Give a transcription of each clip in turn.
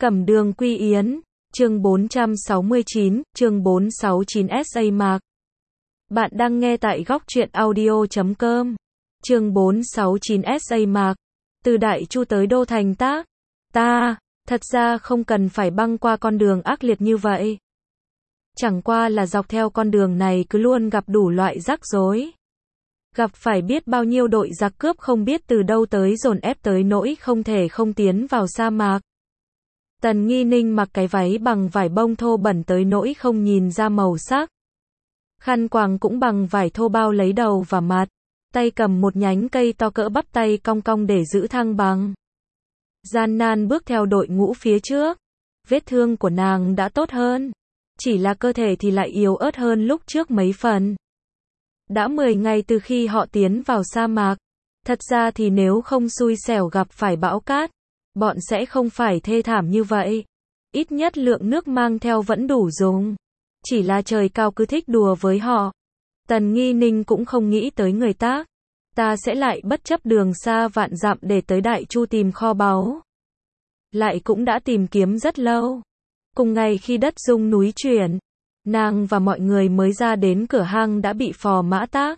Cẩm Đường Quy Yến, chương 469, chương 469 SA Mạc. Bạn đang nghe tại góc truyện audio.com. Chương 469 SA Mạc. Từ Đại Chu tới Đô Thành Tác. Thật ra không cần phải băng qua con đường ác liệt như vậy. Chẳng qua là dọc theo con đường này cứ luôn gặp đủ loại rắc rối. Gặp phải biết bao nhiêu đội giặc cướp không biết từ đâu tới dồn ép tới nỗi không thể không tiến vào sa mạc. Tần Nghi Ninh mặc cái váy bằng vải bông thô bẩn tới nỗi không nhìn ra màu sắc. Khăn quàng cũng bằng vải thô bao lấy đầu và mặt. Tay cầm một nhánh cây to cỡ bắp tay cong cong để giữ thăng bằng. Gian nan bước theo đội ngũ phía trước. Vết thương của nàng đã tốt hơn. Chỉ là cơ thể thì lại yếu ớt hơn lúc trước mấy phần. Đã 10 ngày từ khi họ tiến vào sa mạc. Thật ra thì nếu không xui xẻo gặp phải bão cát, bọn sẽ không phải thê thảm như vậy. Ít nhất lượng nước mang theo vẫn đủ dùng. Chỉ là trời cao cứ thích đùa với họ. Tần Nghi Ninh cũng không nghĩ tới người Tác. Ta sẽ lại bất chấp đường xa vạn dặm để tới Đại Chu tìm kho báu. Lại cũng đã tìm kiếm rất lâu. Cùng ngày khi đất rung núi chuyển, nàng và mọi người mới ra đến cửa hang đã bị Phò Mã Tác.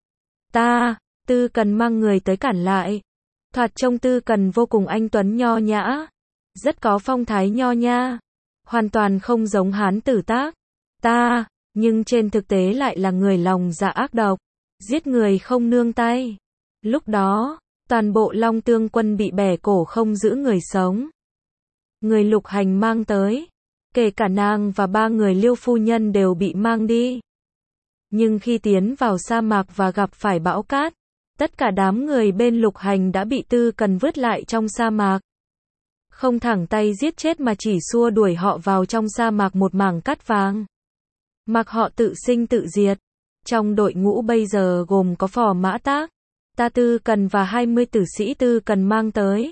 Tư Cần mang người tới cản lại. Thoạt trông Tư Cần vô cùng anh tuấn nho nhã. Rất có phong thái nho nha. Hoàn toàn không giống hán tử Tác. Nhưng trên thực tế lại là người lòng dạ ác độc. Giết người không nương tay. Lúc đó, toàn bộ Long Tương quân bị bẻ cổ không giữ người sống. Người Lục Hành mang tới. Kể cả nàng và 3 người Liêu phu nhân đều bị mang đi. Nhưng khi tiến vào sa mạc và gặp phải bão cát, tất cả đám người bên Lục Hành đã bị Tư Cần vứt lại trong sa mạc. Không thẳng tay giết chết mà chỉ xua đuổi họ vào trong sa mạc một mảng cát vàng. Mặc họ tự sinh tự diệt. Trong đội ngũ bây giờ gồm có Phò Mã Tác, Tư Cần và 20 tử sĩ Tư Cần mang tới.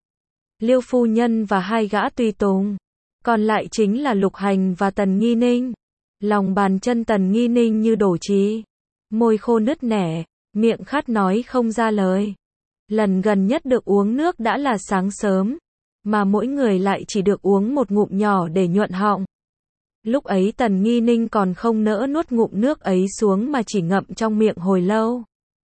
Liêu phu nhân và 2 gã tùy tùng. Còn lại chính là Lục Hành và Tần Nghi Ninh. Lòng bàn chân Tần Nghi Ninh như đổ trì. Môi khô nứt nẻ, miệng khát nói không ra lời. Lần gần nhất được uống nước đã là sáng sớm. Mà mỗi người lại chỉ được uống một ngụm nhỏ để nhuận họng. Lúc ấy Tần Nghi Ninh còn không nỡ nuốt ngụm nước ấy xuống mà chỉ ngậm trong miệng hồi lâu.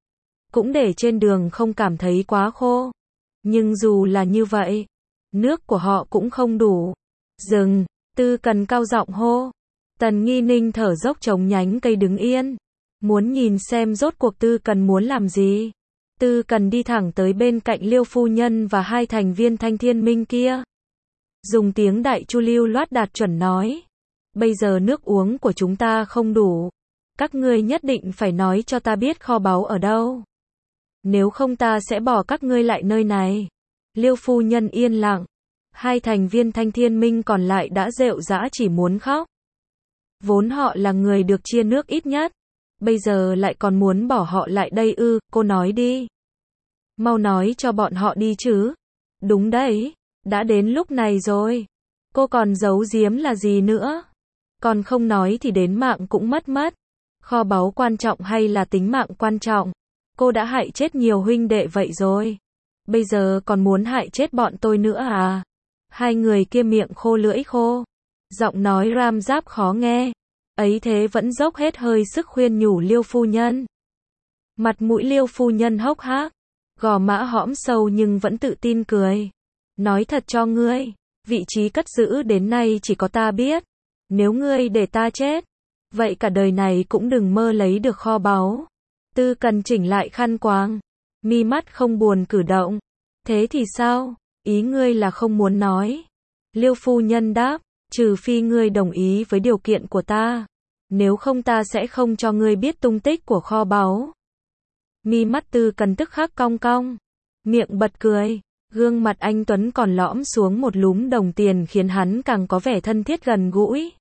Cũng để trên đường không cảm thấy quá khô. Nhưng dù là như vậy, nước của họ cũng không đủ. Dừng, Tư Cần cao giọng hô. Tần Nghi Ninh thở dốc chống nhánh cây đứng yên. Muốn nhìn xem rốt cuộc Tư Cần muốn làm gì. Tư Cần đi thẳng tới bên cạnh Liêu phu nhân và 2 thành viên Thanh Thiên Minh kia. Dùng tiếng Đại Chu lưu loát đạt chuẩn nói. Bây giờ nước uống của chúng ta không đủ. Các ngươi nhất định phải nói cho ta biết kho báu ở đâu. Nếu không ta sẽ bỏ các ngươi lại nơi này. Liêu phu nhân yên lặng. 2 thành viên Thanh Thiên Minh còn lại đã rệu rã chỉ muốn khóc. Vốn họ là người được chia nước ít nhất. Bây giờ lại còn muốn bỏ họ lại đây ư, cô nói đi. Mau nói cho bọn họ đi chứ. Đúng đấy, đã đến lúc này rồi. Cô còn giấu giếm là gì nữa? Còn không nói thì đến mạng cũng mất. Kho báu quan trọng hay là tính mạng quan trọng? Cô đã hại chết nhiều huynh đệ vậy rồi. Bây giờ còn muốn hại chết bọn tôi nữa à? 2 người kia miệng khô lưỡi khô. Giọng nói ram giáp khó nghe. Ấy thế vẫn dốc hết hơi sức khuyên nhủ Liêu phu nhân. Mặt mũi Liêu phu nhân hốc hác. Gò má hõm sâu nhưng vẫn tự tin cười. Nói thật cho ngươi. Vị trí cất giữ đến nay chỉ có ta biết. Nếu ngươi để ta chết, vậy cả đời này cũng đừng mơ lấy được kho báu. Tư Cần chỉnh lại khăn quàng. Mi mắt không buồn cử động. Thế thì sao? Ý ngươi là không muốn nói. Liêu phu nhân đáp. Trừ phi ngươi đồng ý với điều kiện của ta. Nếu không ta sẽ không cho ngươi biết tung tích của kho báu. Mi mắt Tư Cần tức khắc cong cong. Miệng bật cười. Gương mặt anh tuấn còn lõm xuống một lúm đồng tiền khiến hắn càng có vẻ thân thiết gần gũi.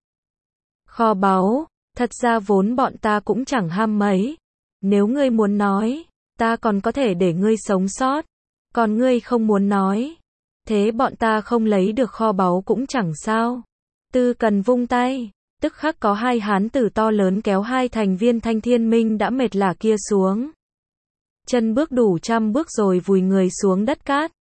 Kho báu, thật ra vốn bọn ta cũng chẳng ham mấy. Nếu ngươi muốn nói, ta còn có thể để ngươi sống sót. Còn ngươi không muốn nói, thế bọn ta không lấy được kho báu cũng chẳng sao. Tư Cần vung tay, tức khắc có 2 hán tử to lớn kéo 2 thành viên Thanh Thiên Minh đã mệt lả kia xuống. Chân bước đủ 100 bước rồi vùi người xuống đất cát.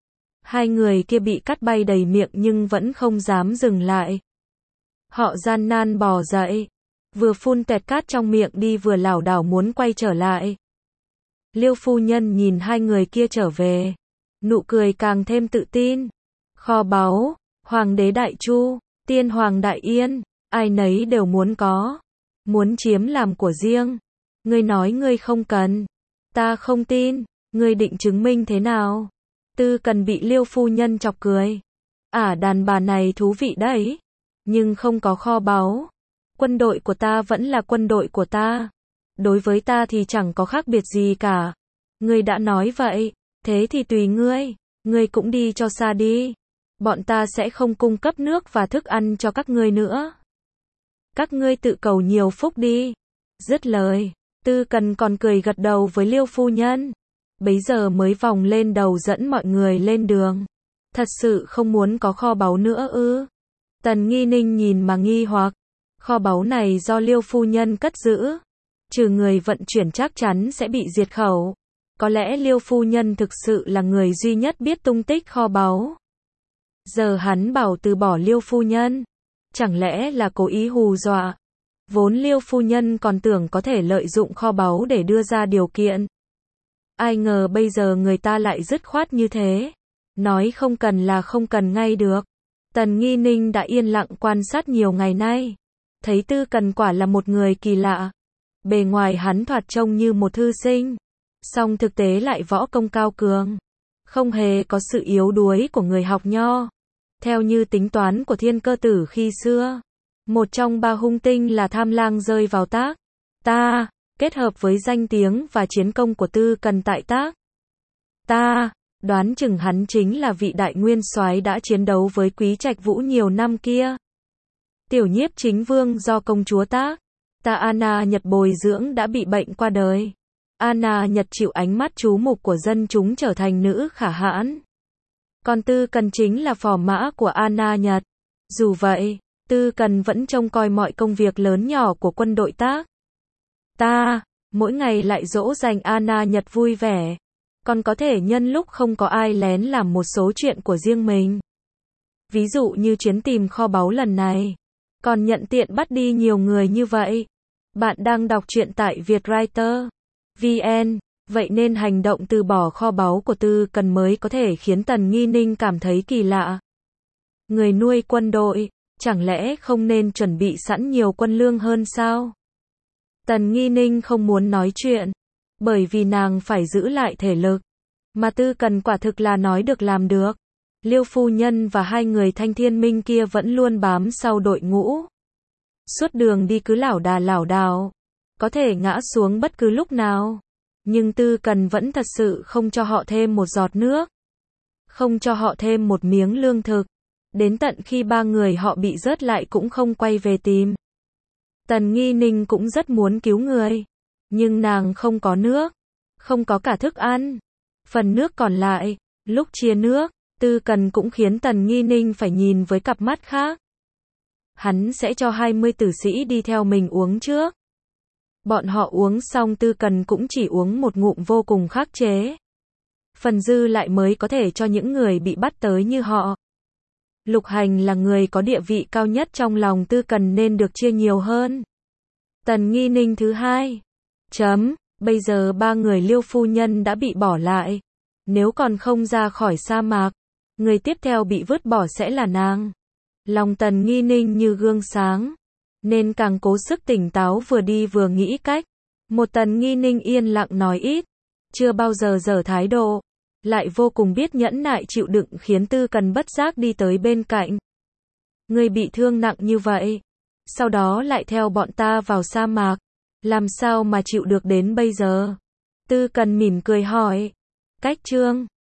Hai người kia bị cắt bay đầy miệng nhưng vẫn không dám dừng lại. Họ gian nan bò dậy, vừa phun tẹt cát trong miệng đi vừa lảo đảo muốn quay trở lại. Liêu phu nhân nhìn hai người kia trở về, nụ cười càng thêm tự tin. Kho báu, Hoàng đế Đại Chu, Tiên Hoàng Đại Yên, ai nấy đều muốn có, muốn chiếm làm của riêng. Ngươi nói ngươi không cần, ta không tin, ngươi định chứng minh thế nào? Tư Cần bị Liêu phu nhân chọc cười. Đàn bà này thú vị đấy, nhưng không có kho báu. Quân đội của ta vẫn là quân đội của ta. Đối với ta thì chẳng có khác biệt gì cả. Ngươi đã nói vậy, thế thì tùy ngươi, ngươi cũng đi cho xa đi. Bọn ta sẽ không cung cấp nước và thức ăn cho các ngươi nữa. Các ngươi tự cầu nhiều phúc đi. Dứt lời, Tư Cần còn cười gật đầu với Liêu phu nhân. Bấy giờ mới vòng lên đầu dẫn mọi người lên đường. Thật sự không muốn có kho báu nữa ư? Tần Nghi Ninh nhìn mà nghi hoặc. Kho báu này do Liêu phu nhân cất giữ, trừ người vận chuyển chắc chắn sẽ bị diệt khẩu. Có lẽ Liêu phu nhân thực sự là người duy nhất biết tung tích kho báu. Giờ hắn bảo từ bỏ Liêu phu nhân, chẳng lẽ là cố ý hù dọa? Vốn Liêu phu nhân còn tưởng có thể lợi dụng kho báu để đưa ra điều kiện. Ai ngờ bây giờ người ta lại dứt khoát như thế. Nói không cần là không cần ngay được. Tần Nghi Ninh đã yên lặng quan sát nhiều ngày nay. Thấy Tư Cần quả là một người kỳ lạ. Bề ngoài hắn thoạt trông như một thư sinh, song thực tế lại võ công cao cường. Không hề có sự yếu đuối của người học nho. Theo như tính toán của Thiên Cơ Tử khi xưa, một trong ba hung tinh là Tham Lang rơi vào tác ta, kết hợp với danh tiếng và chiến công của Tư Cần tại tác ta, đoán chừng hắn chính là vị đại nguyên soái đã chiến đấu với Quý Trạch Vũ nhiều năm kia. Tiểu Nhiếp Chính Vương do công chúa tác ta Anna Nhật bồi dưỡng đã bị bệnh qua đời. Anna Nhật chịu ánh mắt chú mục của dân chúng trở thành nữ khả hãn. Còn Tư Cần chính là phò mã của Anna Nhật. Dù vậy, Tư Cần vẫn trông coi mọi công việc lớn nhỏ của quân đội tác ta, mỗi ngày lại dỗ dành Anna Nhật vui vẻ. Còn có thể nhân lúc không có ai lén làm một số chuyện của riêng mình. Ví dụ như chuyến tìm kho báu lần này. Còn nhận tiện bắt đi nhiều người như vậy. Bạn đang đọc truyện tại Vietwriter VN, vậy nên hành động từ bỏ kho báu của Tư Cần mới có thể khiến Tần Nghi Ninh cảm thấy kỳ lạ. Người nuôi quân đội, chẳng lẽ không nên chuẩn bị sẵn nhiều quân lương hơn sao? Tần Nghi Ninh không muốn nói chuyện, bởi vì nàng phải giữ lại thể lực. Mà Tư Cần quả thực là nói được làm được. Liêu phu nhân và hai người Thanh Thiên Minh kia vẫn luôn bám sau đội ngũ. Suốt đường đi cứ lảo đảo, có thể ngã xuống bất cứ lúc nào. Nhưng Tư Cần vẫn thật sự không cho họ thêm một giọt nước, không cho họ thêm một miếng lương thực. Đến tận khi ba người họ bị rớt lại cũng không quay về tìm. Tần Nghi Ninh cũng rất muốn cứu người, nhưng nàng không có nước, không có cả thức ăn. Phần nước còn lại, lúc chia nước, Tư Cần cũng khiến Tần Nghi Ninh phải nhìn với cặp mắt khác. Hắn sẽ cho 20 tử sĩ đi theo mình uống trước. Bọn họ uống xong Tư Cần cũng chỉ uống một ngụm vô cùng khắc chế. Phần dư lại mới có thể cho những người bị bắt tới như họ. Lục Hành là người có địa vị cao nhất trong lòng Tư Cần nên được chia nhiều hơn. Tần Nghi Ninh thứ hai. Bây giờ ba người Liêu phu nhân đã bị bỏ lại. Nếu còn không ra khỏi sa mạc, người tiếp theo bị vứt bỏ sẽ là nàng. Lòng Tần Nghi Ninh như gương sáng, nên càng cố sức tỉnh táo vừa đi vừa nghĩ cách. Một Tần Nghi Ninh yên lặng nói ít, chưa bao giờ dở thái độ, lại vô cùng biết nhẫn nại chịu đựng khiến Tư Cần bất giác đi tới bên cạnh. Người bị thương nặng như vậy, sau đó lại theo bọn ta vào sa mạc, làm sao mà chịu được đến bây giờ? Tư Cần mỉm cười hỏi. Cách chương